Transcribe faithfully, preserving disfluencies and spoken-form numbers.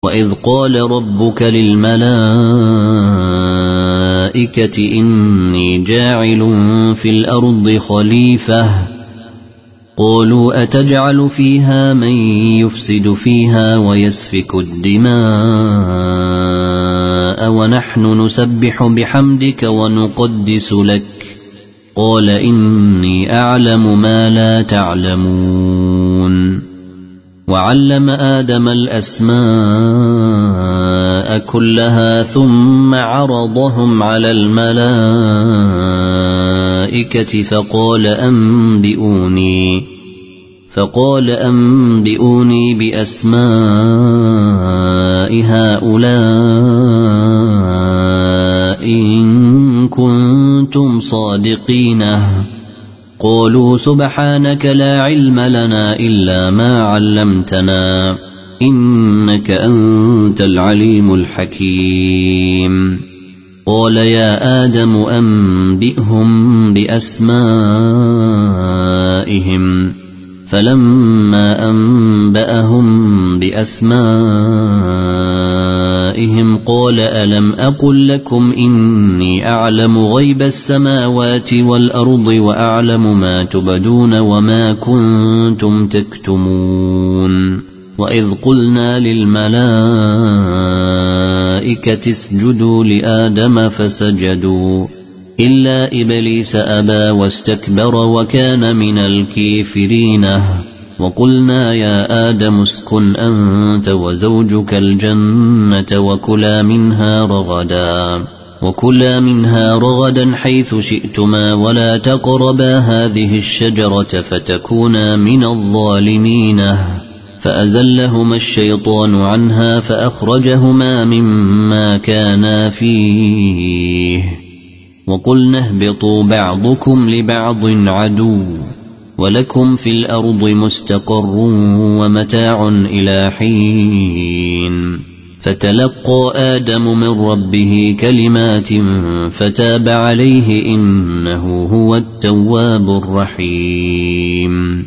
وإذ قال ربك للملائكة إني جاعل في الأرض خليفة قالوا أتجعل فيها من يفسد فيها ويسفك الدماء ونحن نسبح بحمدك ونقدس لك قال إني أعلم ما لا تعلمون وعلم آدم الأسماء كلها ثم عرضهم على الملائكة فقال أنبئوني فقال أنبئوني بأسماء هؤلاء إن كنتم صادقين قالوا سبحانك لا علم لنا إلا ما علمتنا إنك أنت العليم الحكيم قال يا آدم أنبئهم بأسمائهم فلما أنبأهم بأسمائهم قال ألم أقل لكم إني أعلم غيب السماوات والأرض وأعلم ما تبدون وما كنتم تكتمون وإذ قلنا للملائكة اسجدوا لآدم فسجدوا إلا إبليس أبى واستكبر وكان من الكافرين وقلنا يا آدم اسكن أنت وزوجك الجنة وكلا منها رغدا وكلا منها رغدا حيث شئتما ولا تقربا هذه الشجرة فتكونا من الظالمين فأزلهما الشيطان عنها فأخرجهما مما كانا فيه وقلنا اهبطوا بعضكم لبعض عدو ولكم في الأرض مستقر ومتاع إلى حين فتلقى آدم من ربه كلمات فتاب عليه إنه هو التواب الرحيم.